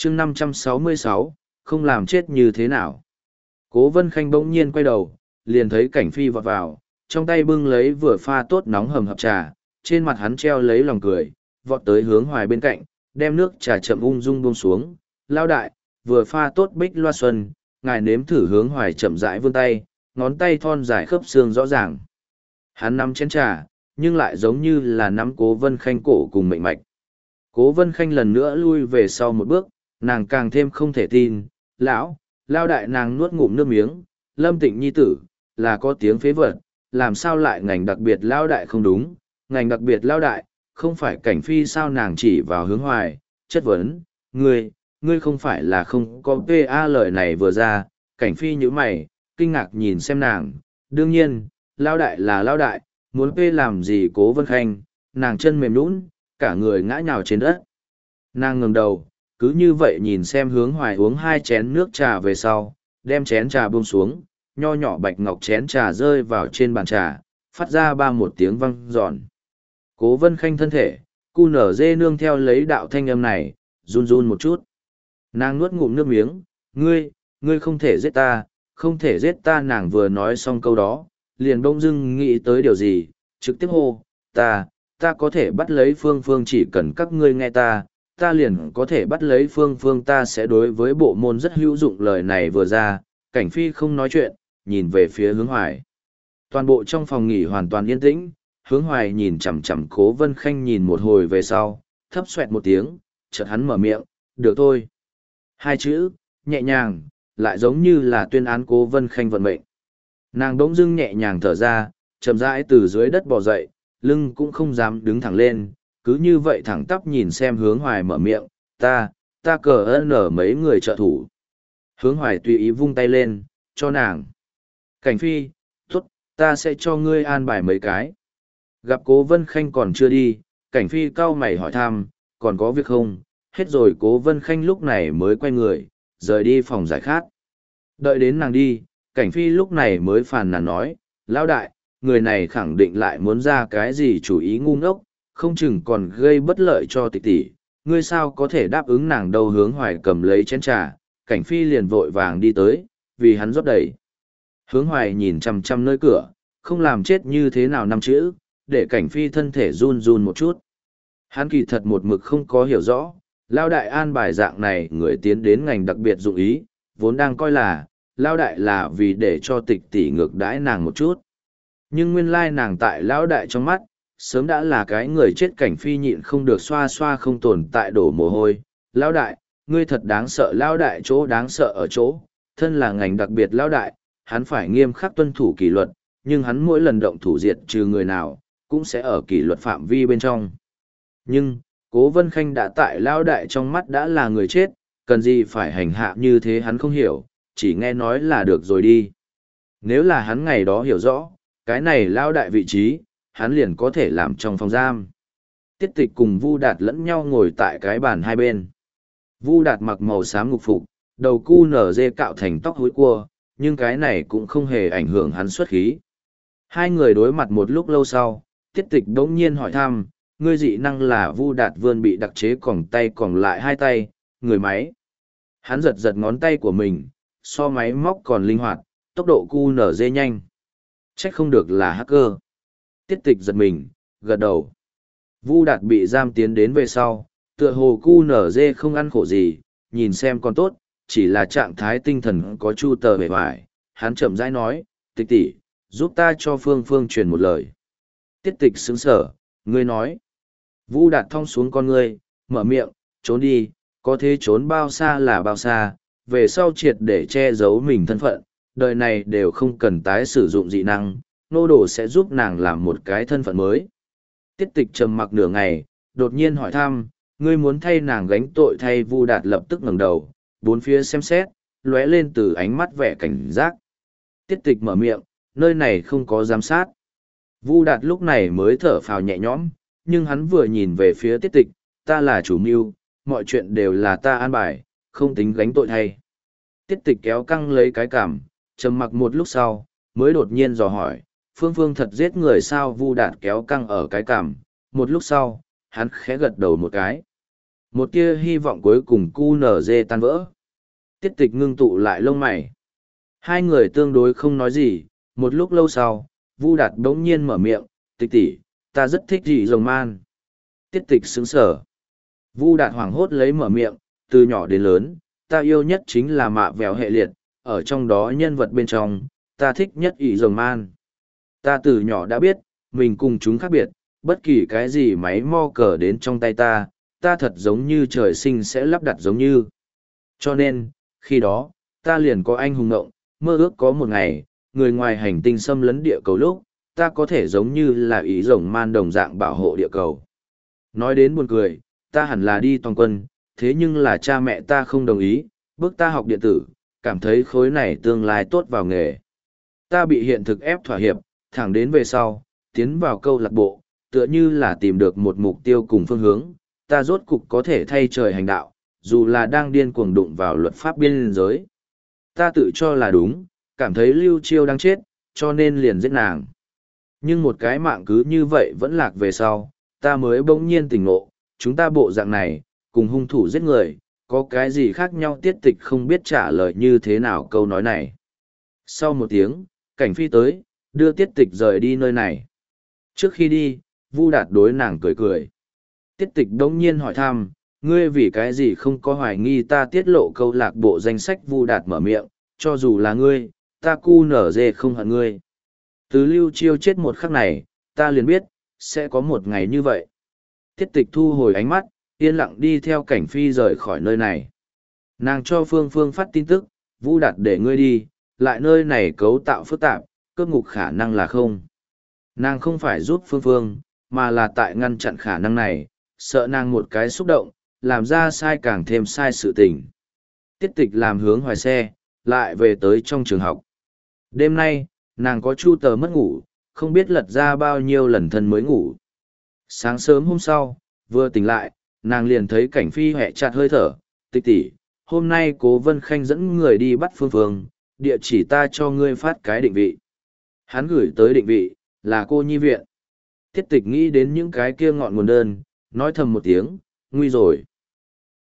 chương 566, không làm chết như thế nào. Cố Vân Khanh bỗng nhiên quay đầu, liền thấy Cảnh Phi vọt vào, trong tay bưng lấy vừa pha tốt nóng hầm hập trà, trên mặt hắn treo lấy lòng cười, vọt tới Hướng Hoài bên cạnh, đem nước trà chậm ung dung buông xuống. Lao đại, vừa pha tốt bích loa xuân, ngài nếm thử. Hướng Hoài chậm rãi vươn tay, ngón tay thon dài khớp xương rõ ràng. Hắn nắm chén trà, nhưng lại giống như là nắm Cố Vân Khanh cổ cùng mệnh mạch. Cố Vân Khanh lần nữa lui về sau một bước, nàng càng thêm không thể tin. Lao đại, nàng nuốt ngụm nước miếng, Lâm Tịnh nhi tử, là có tiếng phế vật, làm sao lại ngành đặc biệt Lao đại không đúng, ngành đặc biệt Lao đại, không phải Cảnh Phi sao? Nàng chỉ vào Hướng Hoài, chất vấn, ngươi không phải là không có PA. Lời này vừa ra, Cảnh Phi nhíu mày, kinh ngạc nhìn xem nàng, đương nhiên, Lao đại là Lao đại, muốn P làm gì? Cố Vân Khanh, nàng chân mềm nhũn, cả người ngã nhào trên đất. Nàng ngẩng đầu, cứ như vậy nhìn xem Hướng Hoài uống 2 chén nước trà về sau, đem chén trà buông xuống, nho nhỏ bạch ngọc chén trà rơi vào trên bàn trà, phát ra một tiếng vang giòn. Cố Vân Khanh thân thể, cu nở dê nương theo lấy đạo thanh âm này, run run một chút. Nàng nuốt ngụm nước miếng, ngươi không thể giết ta, không thể giết ta. Nàng vừa nói xong câu đó, liền bỗng dưng nghĩ tới điều gì, trực tiếp hô, ta có thể bắt lấy Phương Phương, chỉ cần các ngươi nghe ta liền có thể bắt lấy Phương Phương, ta sẽ đối với bộ môn rất hữu dụng. Lời này vừa ra, Cảnh Phi không nói chuyện, nhìn về phía Hướng Hoài. Toàn bộ trong phòng nghỉ hoàn toàn yên tĩnh, Hướng Hoài nhìn chằm chằm Cố Vân Khanh nhìn một hồi về sau, thấp xoẹt một tiếng, chợt hắn mở miệng, được thôi. 2 chữ, nhẹ nhàng, lại giống như là tuyên án Cố Vân Khanh vận mệnh. Nàng đống dưng nhẹ nhàng thở ra, chậm rãi từ dưới đất bò dậy, lưng cũng không dám đứng thẳng lên, cứ như vậy thẳng tắp nhìn xem Hướng Hoài mở miệng, ta cờ ơn ở mấy người trợ thủ. Hướng Hoài tùy ý vung tay lên, cho nàng. Cảnh Phi, tốt, ta sẽ cho ngươi an bài mấy cái. Gặp Cố Vân Khanh còn chưa đi, Cảnh Phi cau mày hỏi thăm, còn có việc không? Hết rồi. Cố Vân Khanh lúc này mới quay người, rời đi phòng giải khát. Đợi đến nàng đi, Cảnh Phi lúc này mới phàn nàn nói, Lão đại, người này khẳng định lại muốn ra cái gì chủ ý ngu ngốc, không chừng còn gây bất lợi cho Tịch tỷ, ngươi sao có thể đáp ứng nàng đâu? Hướng Hoài cầm lấy chén trà, Cảnh Phi liền vội vàng đi tới, vì hắn rót đầy. Hướng Hoài nhìn chằm chằm nơi cửa, không làm chết như thế nào 5 chữ, để Cảnh Phi thân thể run run một chút. Hắn kỳ thật một mực không có hiểu rõ, Lao đại an bài dạng này người tiến đến ngành đặc biệt dụng ý, vốn đang coi là, Lao đại là vì để cho Tịch tỷ ngược đãi nàng một chút. Nhưng nguyên lai nàng tại Lão đại trong mắt, sớm đã là cái người chết. Cảnh Phi nhịn không được xoa xoa không tồn tại đổ mồ hôi. Lão đại, ngươi thật đáng sợ. Lão đại chỗ đáng sợ ở chỗ, thân là ngành đặc biệt Lão đại, hắn phải nghiêm khắc tuân thủ kỷ luật, nhưng hắn mỗi lần động thủ diệt trừ người nào, cũng sẽ ở kỷ luật phạm vi bên trong. Nhưng, Cố Vân Khanh đã tại Lão đại trong mắt đã là người chết, cần gì phải hành hạ như thế? Hắn không hiểu, chỉ nghe nói là được rồi đi. Nếu là hắn ngày đó hiểu rõ, cái này Lão đại vị trí, hắn liền có thể làm trong phòng giam. Tiết Tịch cùng Vu Đạt lẫn nhau ngồi tại cái bàn hai bên. Vu Đạt mặc màu xám ngục phục, đầu cu nở dê cạo thành tóc húi cua, nhưng cái này cũng không hề ảnh hưởng hắn xuất khí. Hai người đối mặt một lúc lâu sau, Tiết Tịch đống nhiên hỏi thăm, ngươi dị năng là? Vu Đạt vươn bị đặc chế còng tay còng lại 2 tay, người máy. Hắn giật giật ngón tay của mình, so máy móc còn linh hoạt, tốc độ cu nở dê nhanh. Trách không được là hacker. Tiết Tịch giật mình, gật đầu. Vu Đạt bị giam tiến đến về sau, tựa hồ cu nở dê không ăn khổ gì, nhìn xem còn tốt, chỉ là trạng thái tinh thần có chu tờ bề hoài. Hắn chậm rãi nói, Tịch tỷ, giúp ta cho Phương Phương truyền một lời. Tiết Tịch sững sở, ngươi nói. Vu Đạt thong xuống con ngươi, mở miệng, trốn đi, có thế trốn bao xa là bao xa, về sau triệt để che giấu mình thân phận, đời này đều không cần tái sử dụng dị năng, nô đồ sẽ giúp nàng làm một cái thân phận mới. Tiết Tịch trầm mặc nửa ngày, đột nhiên hỏi thăm, ngươi muốn thay nàng gánh tội thay? Vu Đạt lập tức ngẩng đầu, bốn phía xem xét, lóe lên từ ánh mắt vẻ cảnh giác. Tiết Tịch mở miệng, nơi này không có giám sát. Vu Đạt lúc này mới thở phào nhẹ nhõm, nhưng hắn vừa nhìn về phía Tiết Tịch, ta là chủ mưu, mọi chuyện đều là ta an bài, không tính gánh tội thay. Tiết Tịch kéo căng lấy cái cằm, trầm mặc một lúc sau, mới đột nhiên dò hỏi, Phương Phương thật giết người sao? Vu Đạt kéo căng ở cái cằm, một lúc sau, hắn khẽ gật đầu một cái. Một tia hy vọng cuối cùng QNZ tan vỡ. Tiết tịch ngưng tụ lại lông mày. Hai người tương đối không nói gì, một lúc lâu sau, Vu Đạt đống nhiên mở miệng, tịch tỷ, ta rất thích dị rồng man. Tiết tịch sững sờ. Vu Đạt hoảng hốt lấy mở miệng, từ nhỏ đến lớn, ta yêu nhất chính là mạ vèo hệ liệt, ở trong đó nhân vật bên trong, ta thích nhất ỷ rồng man. Ta từ nhỏ đã biết, mình cùng chúng khác biệt, bất kỳ cái gì máy mo cờ đến trong tay ta, ta thật giống như trời sinh sẽ lắp đặt giống như. Cho nên, khi đó, ta liền có anh hùng ngộng, mơ ước có một ngày, người ngoài hành tinh xâm lấn địa cầu lúc, ta có thể giống như là ý rồng man đồng dạng bảo hộ địa cầu. Nói đến buồn cười, ta hẳn là đi toàn quân, thế nhưng là cha mẹ ta không đồng ý, bước ta học điện tử, cảm thấy khối này tương lai tốt vào nghề. Ta bị hiện thực ép thỏa hiệp, thẳng đến về sau, tiến vào câu lạc bộ, tựa như là tìm được một mục tiêu cùng phương hướng, ta rốt cục có thể thay trời hành đạo, dù là đang điên cuồng đụng vào luật pháp biên giới. Ta tự cho là đúng, cảm thấy Lưu Chiêu đang chết, cho nên liền giết nàng. Nhưng một cái mạng cứ như vậy vẫn lạc về sau, ta mới bỗng nhiên tỉnh ngộ, chúng ta bộ dạng này, cùng hung thủ giết người, có cái gì khác nhau. Tiết tịch không biết trả lời như thế nào câu nói này. Sau một tiếng, cảnh phi tới, đưa tiết tịch rời đi nơi này. Trước khi đi, Vu Đạt đối nàng cười cười. Tiết tịch đống nhiên hỏi thăm, ngươi vì cái gì không có hoài nghi ta tiết lộ câu lạc bộ danh sách. Vu Đạt mở miệng, cho dù là ngươi, ta cu nở dê không hận ngươi. Từ Lưu Chiêu chết một khắc này, ta liền biết, sẽ có một ngày như vậy. Tiết tịch thu hồi ánh mắt, yên lặng đi theo cảnh phi rời khỏi nơi này. Nàng cho Phương Phương phát tin tức, Vu Đạt để ngươi đi, lại nơi này cấu tạo phức tạp, cướp ngục khả năng là không. Nàng không phải giúp Phương Phương, mà là tại ngăn chặn khả năng này, sợ nàng một cái xúc động, làm ra sai càng thêm sai sự tình. Tiết tịch làm hướng hoài xe, lại về tới trong trường học. Đêm nay, nàng có chu tờ mất ngủ, không biết lật ra bao nhiêu lần thân mới ngủ. Sáng sớm hôm sau, vừa tỉnh lại, nàng liền thấy cảnh phi hẹ chặt hơi thở, tịch tỷ, hôm nay Cố Vân Khanh dẫn người đi bắt Phương Phương, địa chỉ ta cho ngươi phát cái định vị. Hắn gửi tới định vị, là cô nhi viện. Tiết tịch nghĩ đến những cái kia ngọn nguồn đơn, nói thầm một tiếng, nguy rồi.